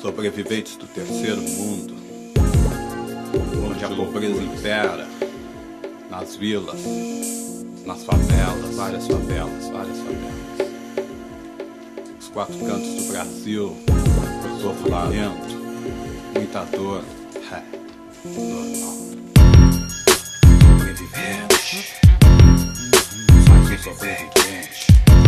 Sobreviventes do terceiro mundo, onde a pobreza impera, nas vilas, nas favelas, várias favelas. Os quatro cantos do Brasil, sofrimento, muita dor, normal. Sobrevivente, mais um sobrevivente,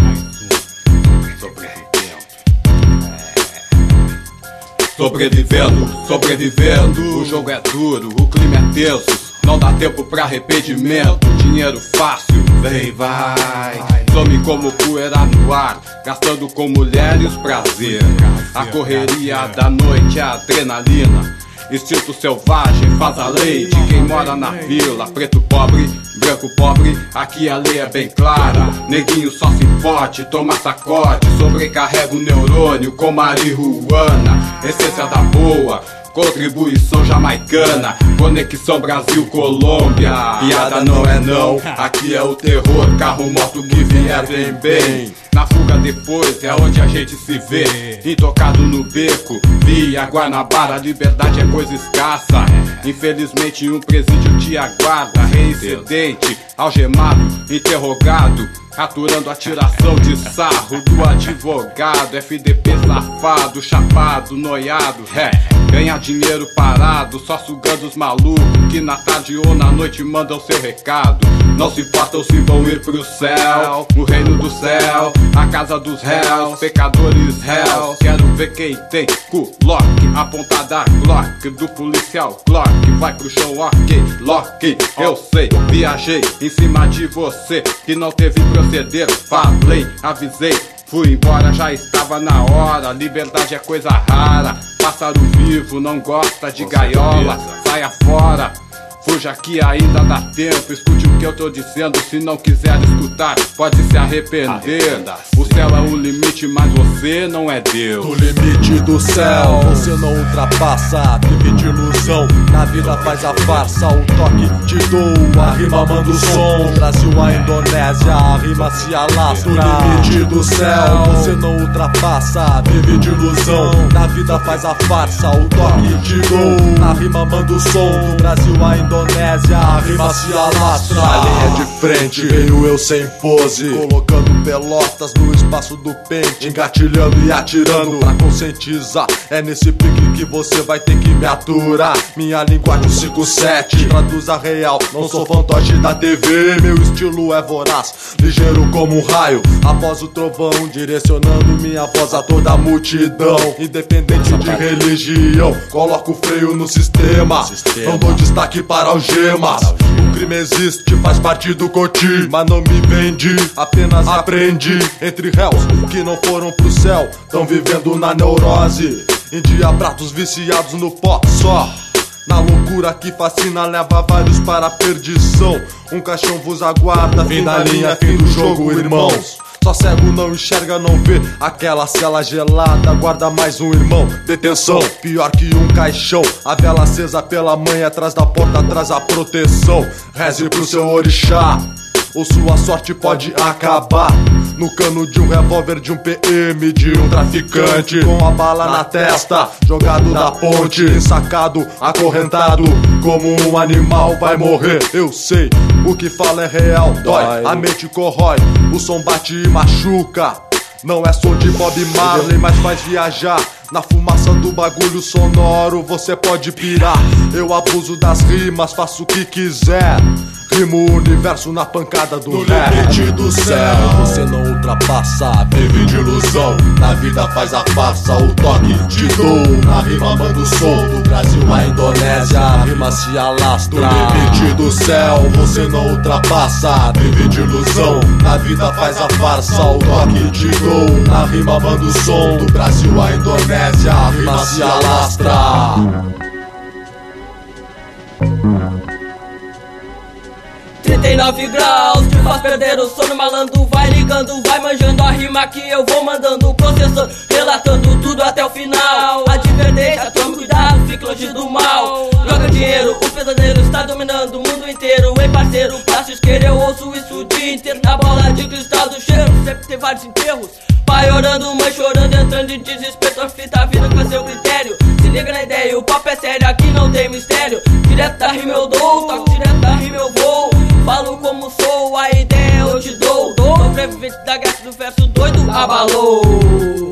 sobrevivendo, o jogo é duro, o clima é tenso, não dá tempo pra arrependimento, dinheiro fácil, vem e vai, some como poeira no ar, gastando com mulheres prazer, a correria da noite, a adrenalina, instinto selvagem faz a lei de quem mora na vila, preto pobre, branco pobre, aqui a lei é bem clara, neguinho só se fode, toma sacode, sobrecarrega o neurônio com marihuana, essência da boa, contribuição jamaicana, conexão Brasil-Colômbia, piada não é não, aqui é o terror, carro, moto que vier vem bem, na fuga depois é onde a gente se vê, intocado no beco, via Guanabara, liberdade é coisa escassa, infelizmente um presídio te aguarda, reincidente, algemado, interrogado, aturando a tiração de sarro do advogado, FDP safado, chapado, noiado, ganha dinheiro parado, só sugando os malucos que na tarde ou na noite mandam seu recado. Não se importam se vão ir pro céu, o reino do céu, a casa dos réus, pecadores réus. Quero ver quem tem culock, a ponta da Glock do policial Glock, vai pro chão, ok, Lock. Eu sei, viajei em cima de você que não teve proceder, falei, avisei, fui embora, já estava na hora, liberdade é coisa rara, pássaro vivo não gosta de gaiola, saia fora, fuja que ainda dá tempo, escute o que eu tô dizendo, se não quiser escutar, pode se arrepender, o céu é o limite, mas você não é Deus. No limite do céu, você não ultrapassa, vive de ilusão, na vida faz a farsa, o toque te dou, a rima manda o som, do Brasil a Indonésia, a rima se alastra. No limite do céu, você não ultrapassa, vive de ilusão, na vida faz a farsa, o toque te dou, na rima manda o som, do Brasil a Indonésia, a rima se alastra. Na linha de frente, venho eu sem pose, colocando pelotas no espaço do pente, engatilhando e atirando pra conscientizar. É nesse pique que você vai ter que me aturar. Minha linguagem 5-7 traduz a real, não sou fantoche da TV. Meu estilo é voraz, ligeiro como um raio, após o trovão, direcionando minha voz a toda a multidão. Independente de religião, coloco freio no sistema, não dou destaque para algemas. O crime existe, faz parte do coti, mas não me vendi, apenas aprendi. Entre réus que não foram pro céu, tão vivendo na neurose, em dia pratos viciados no pó só. Na loucura que fascina, leva vários para a perdição. Um caixão vos aguarda, fim da linha, fim do jogo, irmãos. Só cego não enxerga, não vê aquela cela gelada, guarda mais um irmão, detenção, pior que um caixão. A vela acesa pela mãe, atrás da porta, traz a proteção. Reze pro seu orixá, ou sua sorte pode acabar no cano de um revólver, de um PM, de um traficante, com a bala na testa, jogado da ponte, ensacado, acorrentado, como um animal vai morrer. Eu sei, o que fala é real, dói, a mente corrói, o som bate e machuca. Não é som de Bob Marley, mas faz viajar. Na fumaça do bagulho sonoro você pode pirar. Eu abuso das rimas, faço o que quiser, rimo o universo na pancada do no rap. No limite do céu, você não ultrapassa, vive de ilusão, na vida faz a farsa, o toque te dou, na rima manda o som, do Brasil a Indonésia, a rima se alastra. No limite do céu, você não ultrapassa, vive de ilusão, na vida faz a farsa, o toque te dou, na rima manda o som, do Brasil a Indonésia, a rima se alastra. 39 graus, te faz perder o sono, malandro vai ligando, vai manjando a rima que eu vou mandando, processando, relatando tudo até o final. Advertência, tome cuidado, fique longe do mal. Joga dinheiro, o pesadelo está dominando o mundo inteiro. Ei parceiro, braço esquerdo, eu ouço isso o dia inteiro. Na bola de cristal do cheiro, sempre tem vários enterros. Maior chorando, mãe chorando, entrando em desespero, fita vindo com seu critério. Se liga na ideia, o papo é sério, aqui não tem mistério. Direto da rima eu dou, toco direto da rima eu vou. Falo como sou, a ideia eu te dou. Sobrevivente da graça do verso doido, abalou.